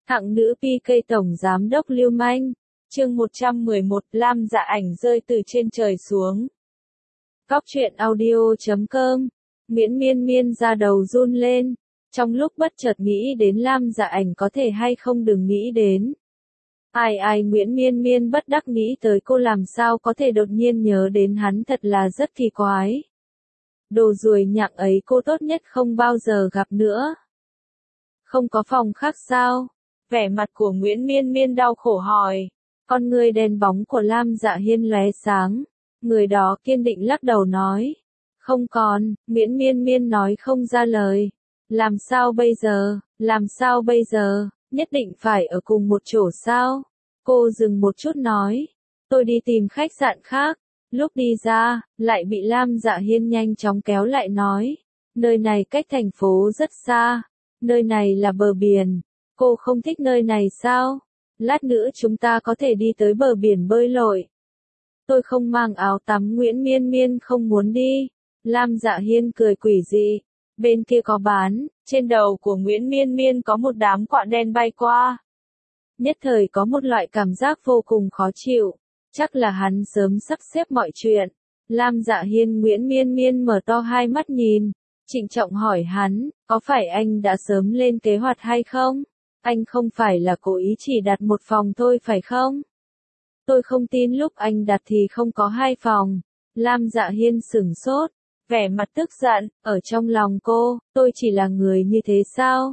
Hạng nữ PK tổng giám đốc lưu manh. Chương 111, Lam Dạ Ảnh rơi từ trên trời xuống. Góc truyện audio.com. Miễn Miên Miên da đầu run lên. Trong lúc bất chợt nghĩ đến Lam Dạ Ảnh có thể hay không đừng nghĩ đến. Ai Nguyễn Miên Miên bất đắc nghĩ tới cô làm sao có thể đột nhiên nhớ đến hắn thật là rất kỳ quái. Đồ ruồi nhặng ấy cô tốt nhất không bao giờ gặp nữa. Không có phòng khác sao? Vẻ mặt của Nguyễn Miên Miên đau khổ hỏi. Con người đen bóng của Lam Dạ Hiên lóe sáng. Người đó kiên định lắc đầu nói. Không còn, Nguyễn Miên Miên nói không ra lời. Làm sao bây giờ, làm sao bây giờ, nhất định phải ở cùng một chỗ sao? Cô dừng một chút nói. Tôi đi tìm khách sạn khác. Lúc đi ra, lại bị Lam Dạ Hiên nhanh chóng kéo lại nói. Nơi này cách thành phố rất xa. Nơi này là bờ biển. Cô không thích nơi này sao? Lát nữa chúng ta có thể đi tới bờ biển bơi lội. Tôi không mang áo tắm. Nguyễn Miên Miên không muốn đi. Lam Dạ Hiên cười quỷ dị. Bên kia có bán. Trên đầu của Nguyễn Miên Miên có một đám quạ đen bay qua. Nhất thời có một loại cảm giác vô cùng khó chịu. Chắc là hắn sớm sắp xếp mọi chuyện. Lam Dạ Hiên. Nguyễn Miên Miên mở to hai mắt nhìn. Trịnh trọng hỏi hắn, có phải anh đã sớm lên kế hoạch hay không? Anh không phải là cố ý chỉ đặt một phòng thôi phải không? Tôi không tin lúc anh đặt thì không có hai phòng. Lam Dạ Hiên sửng sốt, vẻ mặt tức giận, ở trong lòng cô, tôi chỉ là người như thế sao?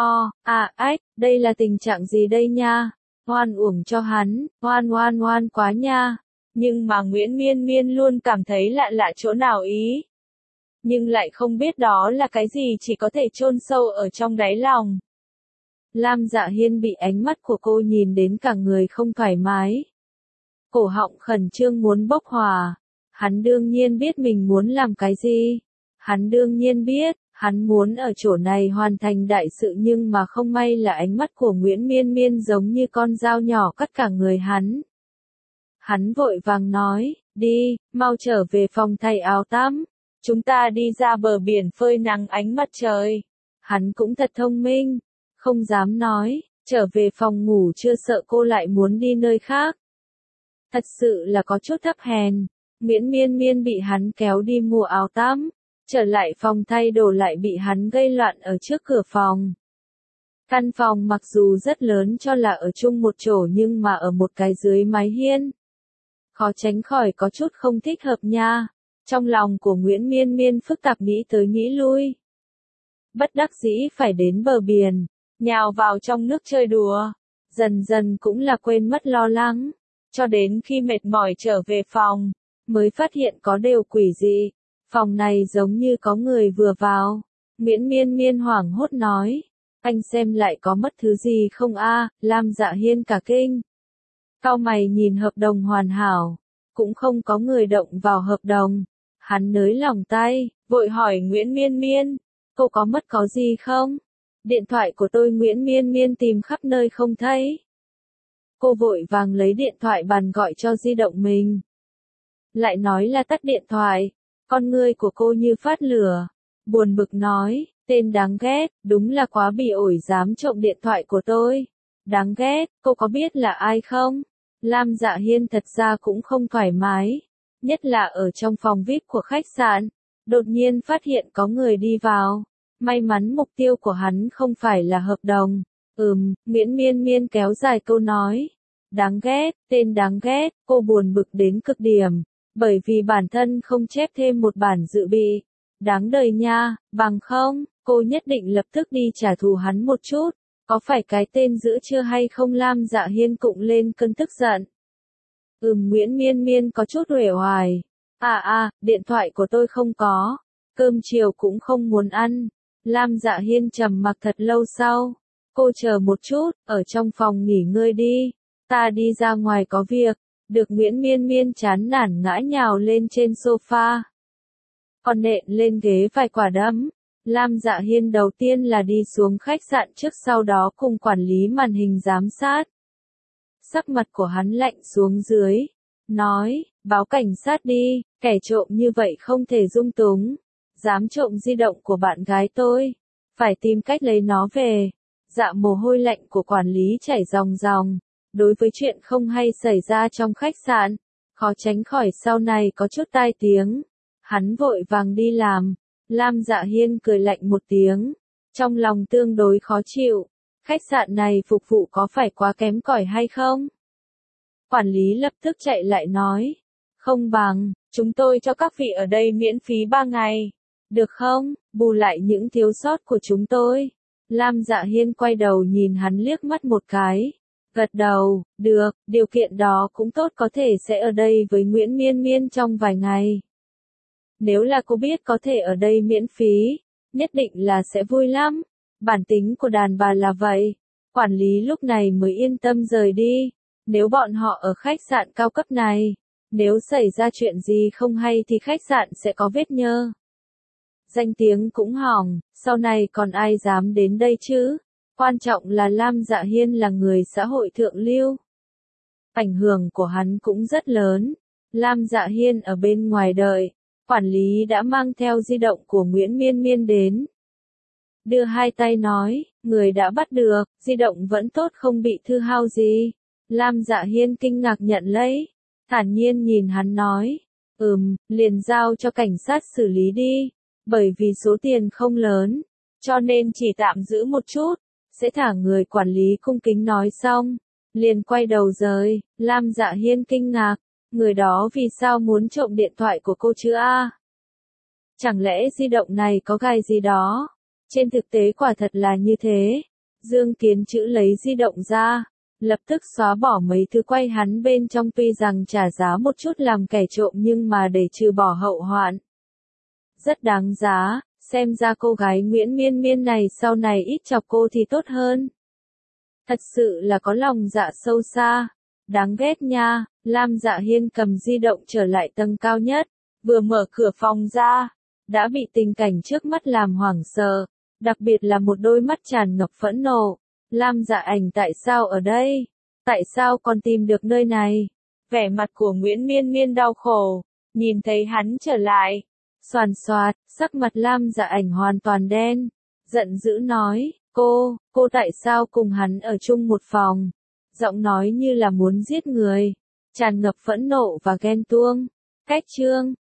Đây là tình trạng gì đây nha? Oan uổng cho hắn, oan quá nha. Nhưng mà Nguyễn Miên Miên luôn cảm thấy lạ chỗ nào ý. Nhưng lại không biết đó là cái gì, chỉ có thể chôn sâu ở trong đáy lòng. Lam Dạ Hiên bị ánh mắt của cô nhìn đến cả người không thoải mái. Cổ họng khẩn trương muốn bốc hỏa. Hắn đương nhiên biết mình muốn làm cái gì. Hắn đương nhiên biết, hắn muốn ở chỗ này hoàn thành đại sự, nhưng mà không may là ánh mắt của Nguyễn Miên Miên giống như con dao nhỏ cắt cả người hắn. Hắn vội vàng nói, đi, mau trở về phòng thay áo tắm. Chúng ta đi ra bờ biển phơi nắng ánh mặt trời. Hắn cũng thật thông minh. Không dám nói, trở về phòng ngủ chưa sợ cô lại muốn đi nơi khác. Thật sự là có chút thấp hèn. Nguyễn Miên Miên bị hắn kéo đi mua áo tắm. Trở lại phòng thay đồ lại bị hắn gây loạn ở trước cửa phòng. Căn phòng mặc dù rất lớn cho là ở chung một chỗ nhưng mà ở một cái dưới mái hiên. Khó tránh khỏi có chút không thích hợp nha. Trong lòng của Nguyễn Miên Miên phức tạp nghĩ tới nghĩ lui. Bất đắc dĩ phải đến bờ biển, nhào vào trong nước chơi đùa. Dần dần cũng là quên mất lo lắng. Cho đến khi mệt mỏi trở về phòng, mới phát hiện có điều quỷ dị. Phòng này giống như có người vừa vào. Nguyễn Miên Miên hoảng hốt nói. Anh xem lại có mất thứ gì không a? Lam Dạ Hiên cả kinh. Cau mày nhìn hợp đồng hoàn hảo. Cũng không có người động vào hợp đồng. Hắn nới lỏng tay, vội hỏi Nguyễn Miên Miên. Cô có mất có gì không? Điện thoại của tôi. Nguyễn Miên Miên tìm khắp nơi không thấy. Cô vội vàng lấy điện thoại bàn gọi cho di động mình. Lại nói là tắt điện thoại. Con ngươi của cô như phát lửa. Buồn bực nói, tên đáng ghét, đúng là quá bị ổi dám trộm điện thoại của tôi. Đáng ghét, cô có biết là ai không? Lam Dạ Hiên thật ra cũng không thoải mái. Nhất là ở trong phòng VIP của khách sạn. Đột nhiên phát hiện có người đi vào. May mắn mục tiêu của hắn không phải là hợp đồng. Nguyễn Miên Miên kéo dài câu nói. Đáng ghét, tên đáng ghét, cô buồn bực đến cực điểm. Bởi vì bản thân không chép thêm một bản dự bị. Đáng đời nha, bằng không, cô nhất định lập tức đi trả thù hắn một chút. Có phải cái tên giữ chưa hay không? Lam Dạ Hiên cụng lên cơn tức giận. Nguyễn Miên Miên có chút uể oải. Điện thoại của tôi không có. Cơm chiều cũng không muốn ăn. Lam Dạ Hiên trầm mặc thật lâu sau. Cô chờ một chút, ở trong phòng nghỉ ngơi đi. Ta đi ra ngoài có việc. Được. Nguyễn Miên Miên chán nản ngã nhào lên trên sofa. Còn nện lên ghế vài quả đấm. Lam Dạ Hiên đầu tiên là đi xuống khách sạn trước, sau đó cùng quản lý màn hình giám sát. Sắc mặt của hắn lạnh xuống dưới. Nói, báo cảnh sát đi, kẻ trộm như vậy không thể dung túng. Dám trộm di động của bạn gái tôi. Phải tìm cách lấy nó về. Dạ mồ hôi lạnh của quản lý chảy ròng ròng. Đối với chuyện không hay xảy ra trong khách sạn, khó tránh khỏi sau này có chút tai tiếng. Hắn vội vàng đi làm. Lam Dạ Hiên cười lạnh một tiếng. Trong lòng tương đối khó chịu. Khách sạn này phục vụ có phải quá kém cỏi hay không? Quản lý lập tức chạy lại nói. Không bằng, chúng tôi cho các vị ở đây miễn phí 3 ngày. Được không? Bù lại những thiếu sót của chúng tôi. Lam Dạ Hiên quay đầu nhìn hắn liếc mắt một cái. Gật đầu, được, điều kiện đó cũng tốt, có thể sẽ ở đây với Nguyễn Miên Miên trong vài ngày. Nếu là cô biết có thể ở đây miễn phí, nhất định là sẽ vui lắm. Bản tính của đàn bà là vậy. Quản lý lúc này mới yên tâm rời đi. Nếu bọn họ ở khách sạn cao cấp này, nếu xảy ra chuyện gì không hay thì khách sạn sẽ có vết nhơ. Danh tiếng cũng hỏng, sau này còn ai dám đến đây chứ? Quan trọng là Lam Dạ Hiên là người xã hội thượng lưu. Ảnh hưởng của hắn cũng rất lớn. Lam Dạ Hiên ở bên ngoài đợi, quản lý đã mang theo di động của Nguyễn Miên Miên đến. Đưa hai tay nói, người đã bắt được, di động vẫn tốt không bị hư hao gì. Lam Dạ Hiên kinh ngạc nhận lấy, thản nhiên nhìn hắn nói, liền giao cho cảnh sát xử lý đi, bởi vì số tiền không lớn, cho nên chỉ tạm giữ một chút, sẽ thả người. Quản lý cung kính nói xong, liền quay đầu rời. Lam Dạ Hiên kinh ngạc, người đó vì sao muốn trộm điện thoại của cô chứ a? Chẳng lẽ di động này có gài gì đó? Trên thực tế quả thật là như thế. Dương Kiến Chữ lấy di động ra, lập tức xóa bỏ mấy thứ quay hắn bên trong, tuy rằng trả giá một chút làm kẻ trộm nhưng mà để trừ bỏ hậu hoạn. Rất đáng giá, xem ra cô gái Nguyễn Miên Miên này sau này ít chọc cô thì tốt hơn. Thật sự là có lòng dạ sâu xa. Đáng ghét nha. Lam Dạ Hiên cầm di động trở lại tầng cao nhất, vừa mở cửa phòng ra, đã bị tình cảnh trước mắt làm hoảng sợ, đặc biệt là một đôi mắt tràn ngập phẫn nộ. Lam Dạ Ảnh, tại sao ở đây? Tại sao còn tìm được nơi này? Vẻ mặt của Nguyễn Miên Miên đau khổ, nhìn thấy hắn trở lại. Xoàn xoạt, sắc mặt Lam Dạ Ảnh hoàn toàn đen, giận dữ nói, cô tại sao cùng hắn ở chung một phòng? Giọng nói như là muốn giết người, tràn ngập phẫn nộ và ghen tuông. Cách chương